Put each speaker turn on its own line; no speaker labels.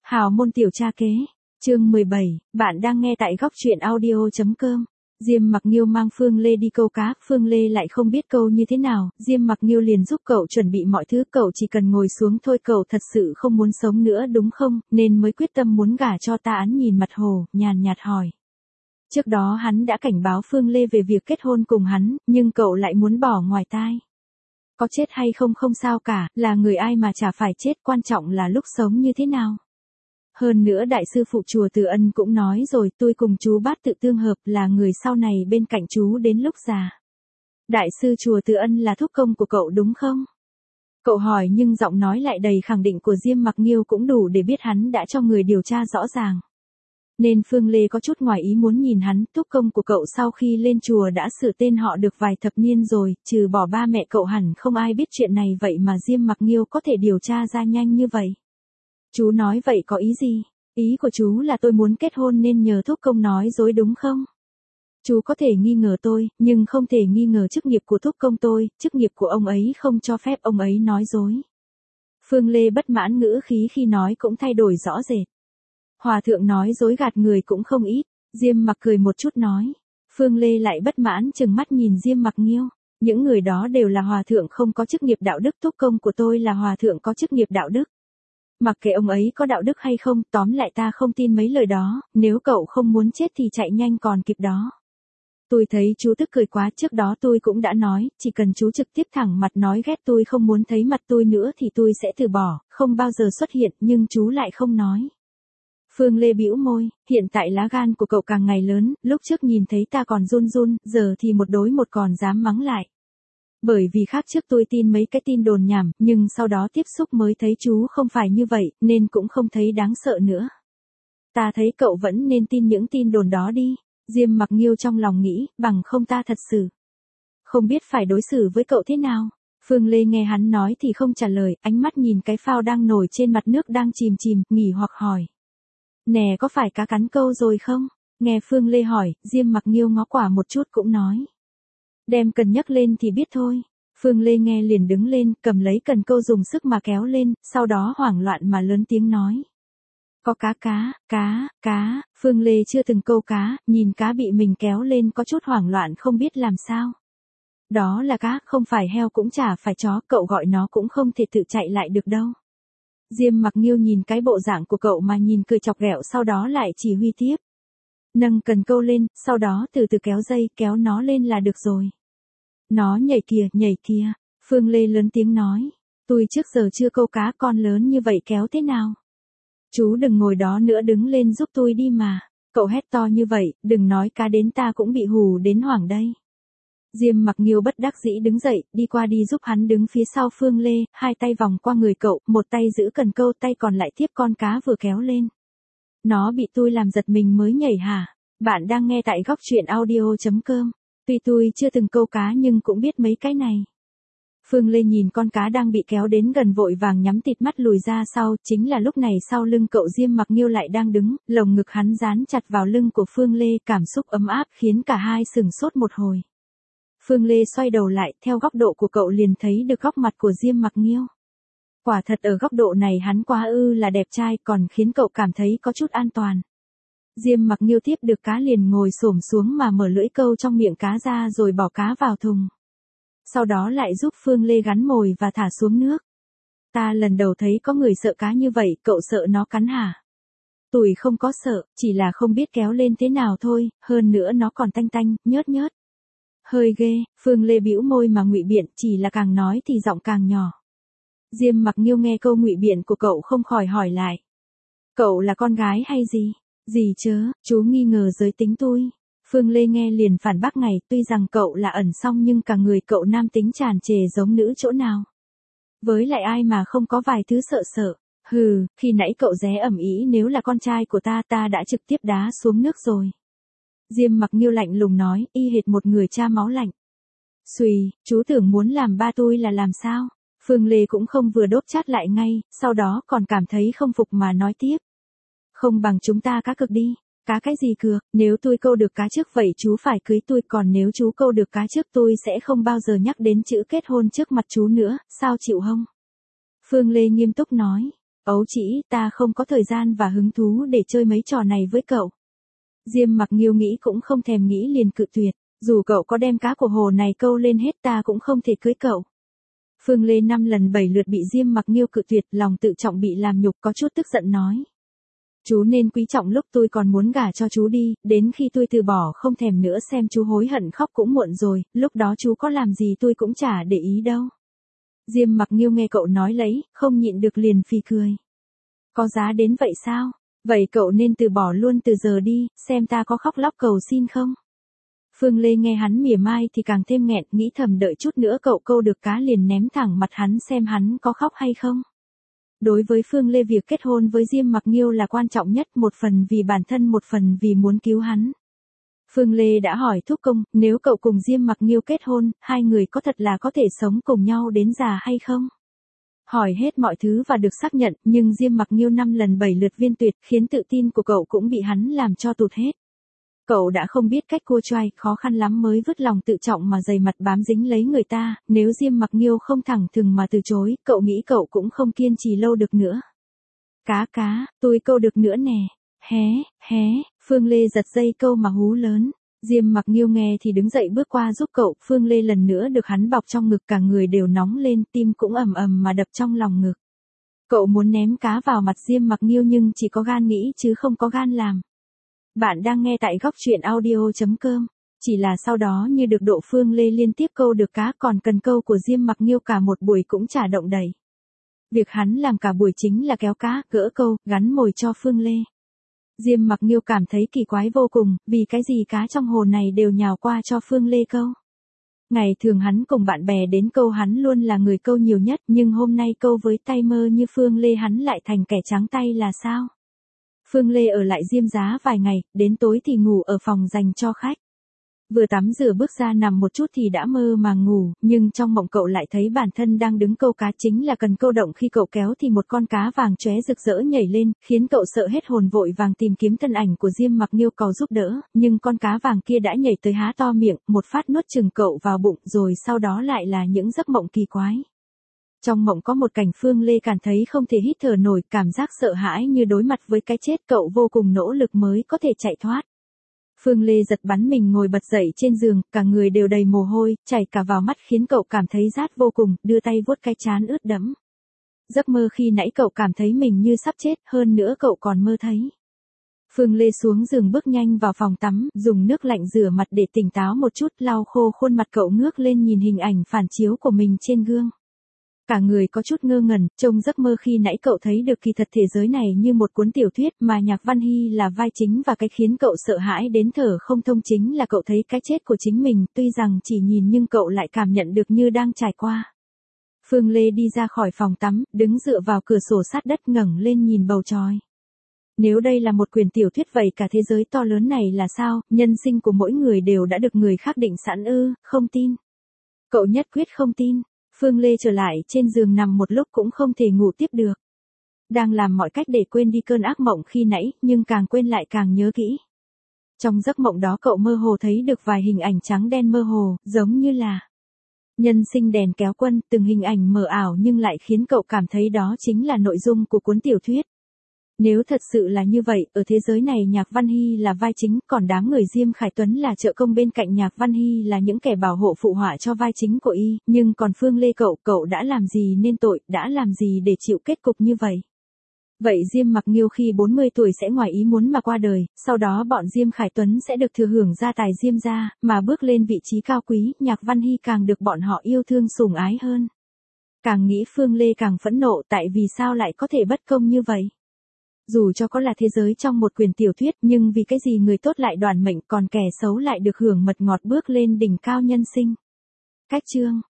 Hào môn tiểu cha kế, chương 17, bạn đang nghe tại góc truyện audio.com. Diêm Mặc Nghiêu mang Phương Lê đi câu cá, Phương Lê lại không biết câu như thế nào, Diêm Mặc Nghiêu liền giúp cậu chuẩn bị mọi thứ, cậu chỉ cần ngồi xuống thôi, cậu thật sự không muốn sống nữa đúng không, nên mới quyết tâm muốn gả cho ta. Hắn nhìn mặt hồ, nhàn nhạt hỏi. Trước đó hắn đã cảnh báo Phương Lê về việc kết hôn cùng hắn, nhưng cậu lại muốn bỏ ngoài tai. Có chết hay không không sao cả, là người ai mà chả phải chết, quan trọng là lúc sống như thế nào. Hơn nữa đại sư phụ chùa Từ Ân cũng nói rồi, tôi cùng chú Bát Tự tương hợp, là người sau này bên cạnh chú đến lúc già. Đại sư chùa Từ Ân là thúc công của cậu đúng không? Cậu hỏi nhưng giọng nói lại đầy khẳng định của Diêm Mặc Nghiêu cũng đủ để biết hắn đã cho người điều tra rõ ràng. Nên Phương Lê có chút ngoài ý muốn nhìn hắn, thúc công của cậu sau khi lên chùa đã sửa tên họ được vài thập niên rồi, trừ bỏ ba mẹ cậu hẳn không ai biết chuyện này, vậy mà Diêm Mặc Nghiêu có thể điều tra ra nhanh như vậy. Chú nói vậy có ý gì? Ý của chú là tôi muốn kết hôn nên nhờ thúc công nói dối đúng không? Chú có thể nghi ngờ tôi, nhưng không thể nghi ngờ chức nghiệp của thúc công tôi, chức nghiệp của ông ấy không cho phép ông ấy nói dối. Phương Lê bất mãn, ngữ khí khi nói cũng thay đổi rõ rệt. Hòa thượng nói dối gạt người cũng không ít, Diêm Mặc cười một chút nói. Phương Lê lại bất mãn trừng mắt nhìn Diêm Mặc Nghiêu, những người đó đều là hòa thượng không có chức nghiệp đạo đức, thúc công của tôi là hòa thượng có chức nghiệp đạo đức. Mặc kệ ông ấy có đạo đức hay không, tóm lại ta không tin mấy lời đó, nếu cậu không muốn chết thì chạy nhanh còn kịp đó. Tôi thấy chú tức cười quá, trước đó tôi cũng đã nói, chỉ cần chú trực tiếp thẳng mặt nói ghét tôi, không muốn thấy mặt tôi nữa thì tôi sẽ từ bỏ, không bao giờ xuất hiện, nhưng chú lại không nói. Phương Lê bĩu môi, hiện tại lá gan của cậu càng ngày lớn, lúc trước nhìn thấy ta còn run run, giờ thì một đối một còn dám mắng lại. Bởi vì khác trước tôi tin mấy cái tin đồn nhảm, nhưng sau đó tiếp xúc mới thấy chú không phải như vậy, nên cũng không thấy đáng sợ nữa. Ta thấy cậu vẫn nên tin những tin đồn đó đi, Diêm Mặc Nghiêu trong lòng nghĩ, bằng không ta thật sự không biết phải đối xử với cậu thế nào. Phương Lê nghe hắn nói thì không trả lời, ánh mắt nhìn cái phao đang nổi trên mặt nước đang chìm, nghỉ hoặc hỏi. Nè, có phải cá cắn câu rồi không? Nghe Phương Lê hỏi, Diêm Mặc Nghiêu ngó quả một chút cũng nói. Đem cần nhấc lên thì biết thôi. Phương Lê nghe liền đứng lên, cầm lấy cần câu dùng sức mà kéo lên, sau đó hoảng loạn mà lớn tiếng nói. Có cá, Phương Lê chưa từng câu cá, nhìn cá bị mình kéo lên có chút hoảng loạn không biết làm sao. Đó là cá, không phải heo cũng chả phải chó, cậu gọi nó cũng không thể tự chạy lại được đâu. Diêm Mặc Nghiêu nhìn cái bộ dạng của cậu mà nhìn cười chọc ghẹo, sau đó lại chỉ huy tiếp. Nâng cần câu lên, sau đó từ từ kéo dây, kéo nó lên là được rồi. Nó nhảy kìa, Phương Lê lớn tiếng nói. Tôi trước giờ chưa câu cá, con lớn như vậy kéo thế nào? Chú đừng ngồi đó nữa, đứng lên giúp tôi đi mà. Cậu hét to như vậy, đừng nói cá đến ta cũng bị hù đến hoảng đây. Diêm Mặc Nghiêu bất đắc dĩ đứng dậy, đi qua đi giúp hắn đứng phía sau Phương Lê, hai tay vòng qua người cậu, một tay giữ cần câu, tay còn lại tiếp con cá vừa kéo lên. Nó bị tôi làm giật mình mới nhảy hả? Bạn đang nghe tại góc truyện audio.com. Tuy tôi chưa từng câu cá nhưng cũng biết mấy cái này. Phương Lê nhìn con cá đang bị kéo đến gần vội vàng nhắm tịt mắt lùi ra sau, chính là lúc này sau lưng cậu Diêm Mặc Nghiêu lại đang đứng, lồng ngực hắn dán chặt vào lưng của Phương Lê, cảm xúc ấm áp khiến cả hai sửng sốt một hồi. Phương Lê xoay đầu lại, theo góc độ của cậu liền thấy được góc mặt của Diêm Mặc Nghiêu. Quả thật ở góc độ này hắn quá là đẹp trai, còn khiến cậu cảm thấy có chút an toàn. Diêm Mặc Nghiêu tiếp được cá liền ngồi xổm xuống mà mở lưỡi câu trong miệng cá ra rồi bỏ cá vào thùng. Sau đó lại giúp Phương Lê gắn mồi và thả xuống nước. Ta lần đầu thấy có người sợ cá như vậy, cậu sợ nó cắn hả? Tôi không có sợ, chỉ là không biết kéo lên thế nào thôi, hơn nữa nó còn tanh, nhớt. Hơi ghê, Phương Lê bĩu môi mà ngụy biện, chỉ là càng nói thì giọng càng nhỏ. Diêm Mặc Nghiêu nghe câu ngụy biện của cậu không khỏi hỏi lại. Cậu là con gái hay gì? Gì chớ, chú nghi ngờ giới tính tôi. Phương Lê nghe liền phản bác ngay, tuy rằng cậu là ẩn song nhưng cả người cậu nam tính tràn trề giống nữ chỗ nào. Với lại ai mà không có vài thứ sợ. Hừ, khi nãy cậu ré ầm ĩ nếu là con trai của ta đã trực tiếp đá xuống nước rồi. Diêm Mặc Nghiêu lạnh lùng nói, y hệt một người cha máu lạnh. Xùy, chú tưởng muốn làm ba tôi là làm sao? Phương Lê cũng không vừa đốp chát lại ngay, sau đó còn cảm thấy không phục mà nói tiếp. Không bằng chúng ta cá cược đi. Cá cái gì cược, nếu tôi câu được cá trước vậy chú phải cưới tôi, còn nếu chú câu được cá trước tôi sẽ không bao giờ nhắc đến chữ kết hôn trước mặt chú nữa, sao chịu không? Phương Lê nghiêm túc nói. Ấu chỉ, ta không có thời gian và hứng thú để chơi mấy trò này với cậu. Diêm Mặc Nghiêu nghĩ cũng không thèm nghĩ liền cự tuyệt, dù cậu có đem cá của hồ này câu lên hết ta cũng không thể cưới cậu. Phương Lê 5 lần 7 lượt bị Diêm Mặc Nghiêu cự tuyệt, lòng tự trọng bị làm nhục, có chút tức giận nói. Chú nên quý trọng lúc tôi còn muốn gả cho chú đi, đến khi tôi từ bỏ không thèm nữa xem chú hối hận khóc cũng muộn rồi, lúc đó chú có làm gì tôi cũng chả để ý đâu. Diêm Mặc Nghiêu nghe cậu nói lấy, không nhịn được liền phì cười. Có giá đến vậy sao? Vậy cậu nên từ bỏ luôn từ giờ đi, xem ta có khóc lóc cầu xin không? Phương Lê nghe hắn mỉa mai thì càng thêm nghẹn, nghĩ thầm đợi chút nữa cậu câu được cá liền ném thẳng mặt hắn xem hắn có khóc hay không. Đối với Phương Lê việc kết hôn với Diêm Mặc Nghiêu là quan trọng nhất, một phần vì bản thân một phần vì muốn cứu hắn. Phương Lê đã hỏi thúc công, nếu cậu cùng Diêm Mặc Nghiêu kết hôn, hai người có thật là có thể sống cùng nhau đến già hay không? Hỏi hết mọi thứ và được xác nhận, nhưng Diêm Mặc Nghiêu 5 lần 7 lượt viên tuyệt, khiến tự tin của cậu cũng bị hắn làm cho tụt hết. Cậu đã không biết cách cua choai, khó khăn lắm mới vứt lòng tự trọng mà dày mặt bám dính lấy người ta, nếu Diêm Mặc Nghiêu không thẳng thừng mà từ chối, cậu nghĩ cậu cũng không kiên trì lâu được nữa. Cá, tôi câu được nữa nè. Hé, Phương Lê giật dây câu mà hú lớn. Diêm Mặc Nghiêu nghe thì đứng dậy bước qua giúp cậu, Phương Lê lần nữa được hắn bọc trong ngực, cả người đều nóng lên, tim cũng ầm ầm mà đập trong lòng ngực. Cậu muốn ném cá vào mặt Diêm Mặc Nghiêu nhưng chỉ có gan nghĩ chứ không có gan làm. Bạn đang nghe tại góc truyện audio.com. Chỉ là sau đó như được độ, Phương Lê liên tiếp câu được cá, còn cần câu của Diêm Mặc Nghiêu cả một buổi cũng chả động đậy. Việc hắn làm cả buổi chính là kéo cá, gỡ câu, gắn mồi cho Phương Lê. Diêm Mặc Nghiêu cảm thấy kỳ quái vô cùng, vì cái gì cá trong hồ này đều nhào qua cho Phương Lê câu. Ngày thường hắn cùng bạn bè đến câu hắn luôn là người câu nhiều nhất, nhưng hôm nay câu với tay mơ như Phương Lê hắn lại thành kẻ trắng tay là sao? Phương Lê ở lại Diêm Giá vài ngày, đến tối thì ngủ ở phòng dành cho khách. Vừa tắm rửa bước ra nằm một chút thì đã mơ màng ngủ, nhưng trong mộng cậu lại thấy bản thân đang đứng câu cá, chính là cần câu động, khi cậu kéo thì một con cá vàng chóe rực rỡ nhảy lên, khiến cậu sợ hết hồn, vội vàng tìm kiếm thân ảnh của Diêm Mặc Nghiêu cầu giúp đỡ, nhưng con cá vàng kia đã nhảy tới há to miệng, một phát nuốt chừng cậu vào bụng, rồi sau đó lại là những giấc mộng kỳ quái. Trong mộng có một cảnh Phương Lê cảm thấy không thể hít thở nổi, cảm giác sợ hãi như đối mặt với cái chết, cậu vô cùng nỗ lực mới có thể chạy thoát. Phương Lê giật bắn mình ngồi bật dậy trên giường, cả người đều đầy mồ hôi, chảy cả vào mắt khiến cậu cảm thấy rát vô cùng, đưa tay vuốt cái trán ướt đẫm. Giấc mơ khi nãy cậu cảm thấy mình như sắp chết, hơn nữa cậu còn mơ thấy. Phương Lê xuống giường bước nhanh vào phòng tắm, dùng nước lạnh rửa mặt để tỉnh táo một chút, lau khô khuôn mặt, cậu ngước lên nhìn hình ảnh phản chiếu của mình trên gương. Cả người có chút ngơ ngẩn, trong giấc mơ khi nãy cậu thấy được kỳ thật thế giới này như một cuốn tiểu thuyết mà Nhạc Văn Hy là vai chính, và cái khiến cậu sợ hãi đến thở không thông chính là cậu thấy cái chết của chính mình, tuy rằng chỉ nhìn nhưng cậu lại cảm nhận được như đang trải qua. Phương Lê đi ra khỏi phòng tắm, đứng dựa vào cửa sổ sát đất, ngẩng lên nhìn bầu trời. Nếu đây là một quyển tiểu thuyết vậy cả thế giới to lớn này là sao, nhân sinh của mỗi người đều đã được người khác định sẵn ư? Không tin. Cậu nhất quyết không tin. Phương Lê trở lại trên giường nằm một lúc cũng không thể ngủ tiếp được. Đang làm mọi cách để quên đi cơn ác mộng khi nãy, nhưng càng quên lại càng nhớ kỹ. Trong giấc mộng đó cậu mơ hồ thấy được vài hình ảnh trắng đen mơ hồ, giống như là nhân sinh đèn kéo quân, từng hình ảnh mờ ảo nhưng lại khiến cậu cảm thấy đó chính là nội dung của cuốn tiểu thuyết. Nếu thật sự là như vậy, ở thế giới này Nhạc Văn Hy là vai chính, còn đám người Diêm Khải Tuấn là trợ công bên cạnh Nhạc Văn Hy là những kẻ bảo hộ phụ họa cho vai chính của y, nhưng còn Phương Lê cậu đã làm gì nên tội, đã làm gì để chịu kết cục như vậy? Vậy Diêm Mặc Nghiêu khi 40 tuổi sẽ ngoài ý muốn mà qua đời, sau đó bọn Diêm Khải Tuấn sẽ được thừa hưởng gia tài Diêm gia, mà bước lên vị trí cao quý, Nhạc Văn Hy càng được bọn họ yêu thương sủng ái hơn. Càng nghĩ Phương Lê càng phẫn nộ, tại vì sao lại có thể bất công như vậy? Dù cho có là thế giới trong một quyển tiểu thuyết, nhưng vì cái gì người tốt lại đoản mệnh, còn kẻ xấu lại được hưởng mật ngọt bước lên đỉnh cao nhân sinh. Cách chương